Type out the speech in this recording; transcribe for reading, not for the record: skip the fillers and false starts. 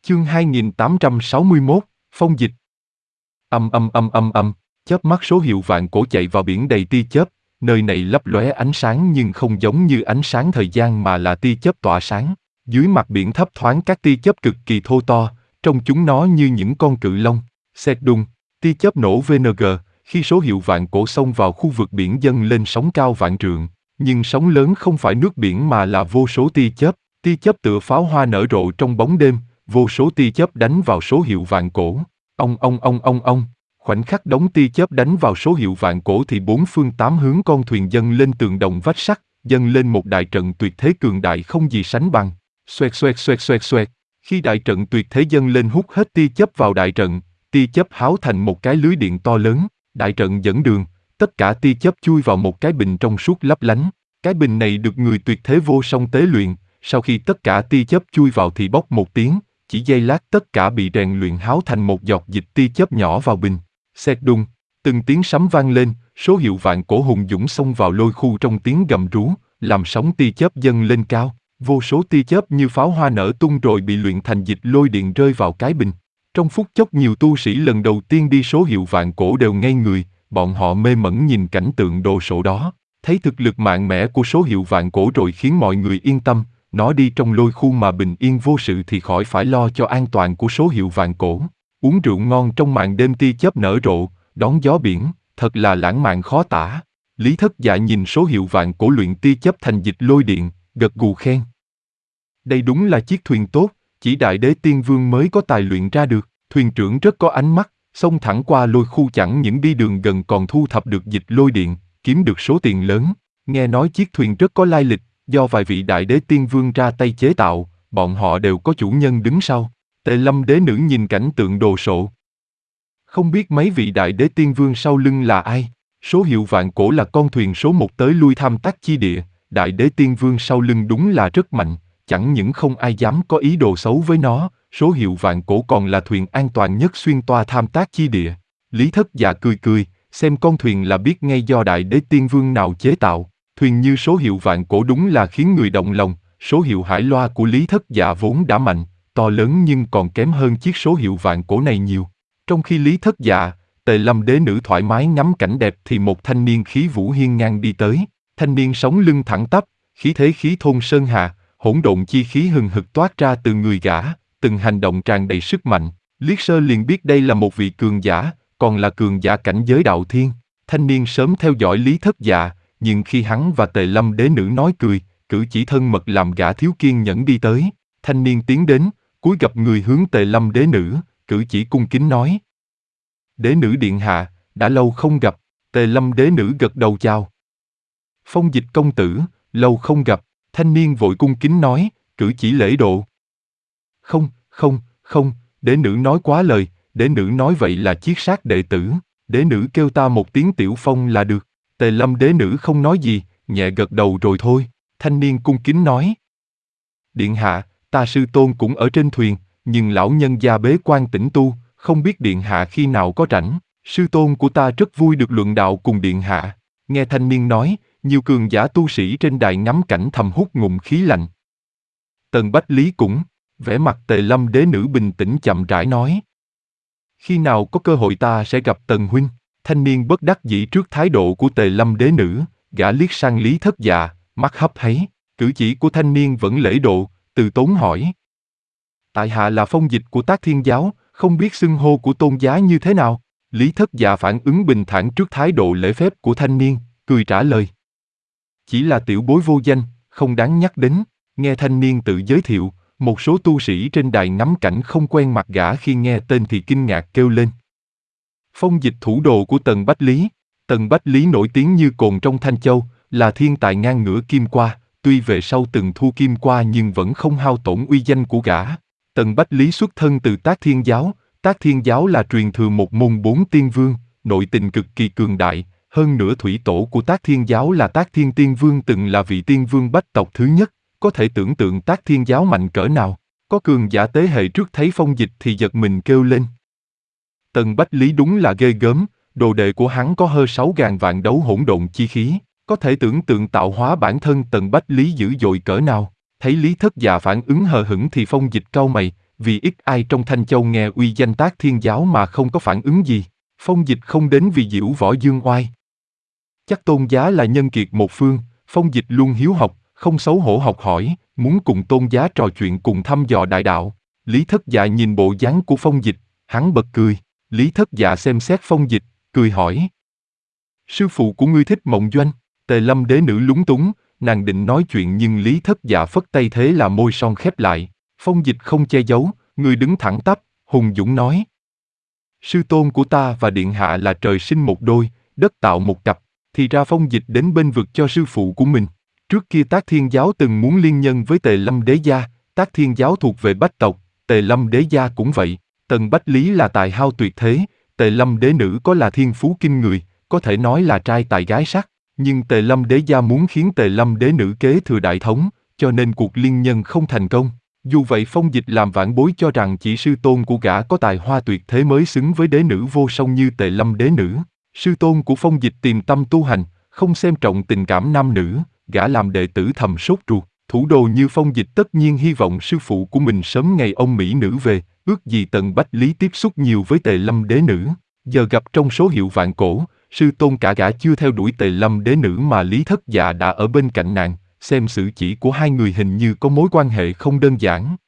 Chương 2861, Phong dịch. Chớp mắt số hiệu vạn cổ chạy vào biển đầy tia chớp, nơi này lấp lóe ánh sáng nhưng không giống như ánh sáng thời gian mà là tia chớp tỏa sáng. Dưới mặt biển thấp thoáng các tia chớp cực kỳ thô to, trông chúng nó như những con cự long. Sét đùng, tia chớp nổ VNG, khi số hiệu vạn cổ xông vào khu vực biển dâng lên sóng cao vạn trượng, nhưng sóng lớn không phải nước biển mà là vô số tia chớp tựa pháo hoa nở rộ trong bóng đêm, vô số tia chớp đánh vào số hiệu vạn cổ. Ong. Khoảnh khắc đống tia chớp đánh vào số hiệu vạn cổ thì bốn phương tám hướng con thuyền dâng lên tường đồng vách sắt, dâng lên một đại trận tuyệt thế cường đại không gì sánh bằng. Xoẹt. Khi đại trận tuyệt thế dâng lên hút hết tia chớp vào đại trận, tia chớp háo thành một cái lưới điện to lớn, đại trận dẫn đường, tất cả tia chớp chui vào một cái bình trong suốt lấp lánh. Cái bình này được người tuyệt thế vô song tế luyện, sau khi tất cả tia chớp chui vào thì bốc một tiếng, chỉ giây lát tất cả bị rèn luyện háo thành một giọt dịch tia chớp nhỏ vào bình. Sét đùng, từng tiếng sấm vang lên, số hiệu vạn cổ hùng dũng xông vào lôi khu trong tiếng gầm rú, làm sóng tia chớp dâng lên cao, vô số tia chớp như pháo hoa nở tung rồi bị luyện thành dịch lôi điện rơi vào cái bình. Trong phút chốc nhiều tu sĩ lần đầu tiên đi số hiệu vạn cổ đều ngây người, bọn họ mê mẩn nhìn cảnh tượng đồ sộ đó, thấy thực lực mạnh mẽ của số hiệu vạn cổ rồi khiến mọi người yên tâm, nó đi trong lôi khu mà bình yên vô sự thì khỏi phải lo cho an toàn của số hiệu vạn cổ. Uống rượu ngon trong màn đêm tia chớp nở rộ, đón gió biển, thật là lãng mạn khó tả. Lý Thất Dạ nhìn số hiệu vạn cổ luyện tia chớp thành dịch lôi điện, gật gù khen. Đây đúng là chiếc thuyền tốt, chỉ Đại Đế Tiên Vương mới có tài luyện ra được. Thuyền trưởng rất có ánh mắt, xông thẳng qua lôi khu chẳng những đi đường gần còn thu thập được dịch lôi điện, kiếm được số tiền lớn. Nghe nói chiếc thuyền rất có lai lịch, do vài vị Đại Đế Tiên Vương ra tay chế tạo, bọn họ đều có chủ nhân đứng sau. Tề Lâm Đế Nữ nhìn cảnh tượng đồ sộ. Không biết mấy vị Đại Đế Tiên Vương sau lưng là ai? Số hiệu vạn cổ là con thuyền số một tới lui tham tác chi địa, Đại Đế Tiên Vương sau lưng đúng là rất mạnh, chẳng những không ai dám có ý đồ xấu với nó, số hiệu vạn cổ còn là thuyền an toàn nhất xuyên toa tham tác chi địa. Lý Thất Dạ cười, xem con thuyền là biết ngay do Đại Đế Tiên Vương nào chế tạo. Thuyền như số hiệu vạn cổ đúng là khiến người động lòng, số hiệu hải loa của Lý Thất Dạ vốn đã mạnh, to lớn nhưng còn kém hơn chiếc số hiệu vạn cổ này nhiều. Trong khi Lý Thất Dạ, Tề Lâm Đế Nữ thoải mái ngắm cảnh đẹp thì một thanh niên khí vũ hiên ngang đi tới. Thanh niên sống lưng thẳng tắp, khí thế khí thôn sơn hà, hỗn độn chi khí hừng hực toát ra từ người gã, từng hành động tràn đầy sức mạnh. Liếc sơ liền biết đây là một vị cường giả, còn là cường giả cảnh giới đạo thiên. Thanh niên sớm theo dõi Lý Thất Dạ, nhưng khi hắn và Tề Lâm Đế Nữ nói cười, cử chỉ thân mật làm gã thiếu kiên nhẫn đi tới. Thanh niên tiến đến, cúi gập người hướng Tề Lâm Đế Nữ, cử chỉ cung kính nói. Đế Nữ điện hạ, đã lâu không gặp. Tề Lâm Đế Nữ gật đầu chào. Phong Dịch công tử, lâu không gặp. Thanh niên vội cung kính nói, cử chỉ lễ độ. Không, Đế Nữ nói quá lời, Đế Nữ nói vậy là chiết sát đệ tử, Đế Nữ kêu ta một tiếng Tiểu Phong là được. Tề Lâm Đế Nữ không nói gì, nhẹ gật đầu rồi thôi. Thanh niên cung kính nói. Điện hạ, ta sư tôn cũng ở trên thuyền, nhưng lão nhân gia bế quan tĩnh tu, không biết điện hạ khi nào có rảnh. Sư tôn của ta rất vui được luận đạo cùng điện hạ. Nghe thanh niên nói, nhiều cường giả tu sĩ trên đài ngắm cảnh thầm hút ngụm khí lạnh. Tần Bách Lý cũng, vẻ mặt Tề Lâm Đế Nữ bình tĩnh chậm rãi nói. Khi nào có cơ hội ta sẽ gặp Tần huynh. Thanh niên bất đắc dĩ trước thái độ của Tề Lâm Đế Nữ, gã liếc sang Lý Thất Dạ, mắt hấp háy, cử chỉ của thanh niên vẫn lễ độ, từ tốn hỏi. Tại hạ là Phong Dịch của Tác Thiên Giáo, không biết xưng hô của tôn giá như thế nào. Lý Thất Dạ phản ứng bình thản trước thái độ lễ phép của thanh niên, cười trả lời. Chỉ là tiểu bối vô danh, không đáng nhắc đến. Nghe thanh niên tự giới thiệu, một số tu sĩ trên đài ngắm cảnh không quen mặt gã khi nghe tên thì kinh ngạc kêu lên. Phong Dịch thủ đồ của Tần Bách Lý. Tần Bách Lý nổi tiếng như cồn trong Thanh Châu, là thiên tài ngang ngửa kim qua, tuy về sau từng thu kim qua nhưng vẫn không hao tổn uy danh của gã. Tần Bách Lý xuất thân từ Tác Thiên Giáo, Tác Thiên Giáo là truyền thừa một môn 4 tiên vương, nội tình cực kỳ cường đại, hơn nữa thủy tổ của Tác Thiên Giáo là Tác Thiên Tiên Vương từng là vị tiên vương bách tộc thứ nhất, có thể tưởng tượng Tác Thiên Giáo mạnh cỡ nào. Có cường giả tế hệ trước thấy Phong Dịch thì giật mình kêu lên. Tần Bách Lý đúng là ghê gớm, đồ đệ của hắn có hơn 6.000 vạn đấu hỗn độn chi khí, có thể tưởng tượng tạo hóa bản thân Tần Bách Lý dữ dội cỡ nào. Thấy Lý Thất Dạ phản ứng hờ hững thì Phong Dịch cau mày, vì ít ai trong Thanh Châu nghe uy danh Tác Thiên Giáo mà không có phản ứng gì. Phong Dịch không đến vì diễu võ dương oai. Chắc Tôn Giá là nhân kiệt một phương, Phong Dịch luôn hiếu học, không xấu hổ học hỏi, muốn cùng Tôn Giá trò chuyện cùng thăm dò đại đạo. Lý Thất Dạ nhìn bộ dáng của Phong Dịch, hắn bật cười. Lý Thất Dạ xem xét Phong Dịch, cười hỏi. Sư phụ của ngươi thích mộng doanh? Tề Lâm đế nữ lúng túng, nàng định nói chuyện nhưng Lý Thất Dạ phất tay thế là môi son khép lại. Phong Dịch không che giấu, người đứng thẳng tắp, hùng dũng nói. Sư tôn của ta và điện hạ là trời sinh một đôi, đất tạo một cặp, thì ra Phong Dịch đến bên vực cho sư phụ của mình. Trước kia Tác Thiên Giáo từng muốn liên nhân với Tề Lâm đế gia, Tác Thiên Giáo thuộc về Bách tộc, Tề Lâm đế gia cũng vậy. Tần Bách Lý là tài hao tuyệt thế, Tề Lâm đế nữ có là thiên phú kinh người, có thể nói là trai tài gái sắc. Nhưng Tề Lâm đế gia muốn khiến Tề Lâm đế nữ kế thừa đại thống, cho nên cuộc liên nhân không thành công. Dù vậy Phong Dịch làm vãn bối cho rằng chỉ sư tôn của gã có tài hoa tuyệt thế mới xứng với đế nữ vô song như Tề Lâm đế nữ. Sư tôn của Phong Dịch tiềm tâm tu hành, không xem trọng tình cảm nam nữ, gã làm đệ tử thầm sốt ruột. Thủ đồ như Phong Dịch tất nhiên hy vọng sư phụ của mình sớm ngày ông mỹ nữ về, ước gì Tần Bách Lý tiếp xúc nhiều với Tề Lâm đế nữ. Giờ gặp trong số hiệu vạn cổ, sư tôn cả gã chưa theo đuổi Tề Lâm đế nữ mà Lý Thất Dạ đã ở bên cạnh nàng, xem sự chỉ của hai người hình như có mối quan hệ không đơn giản.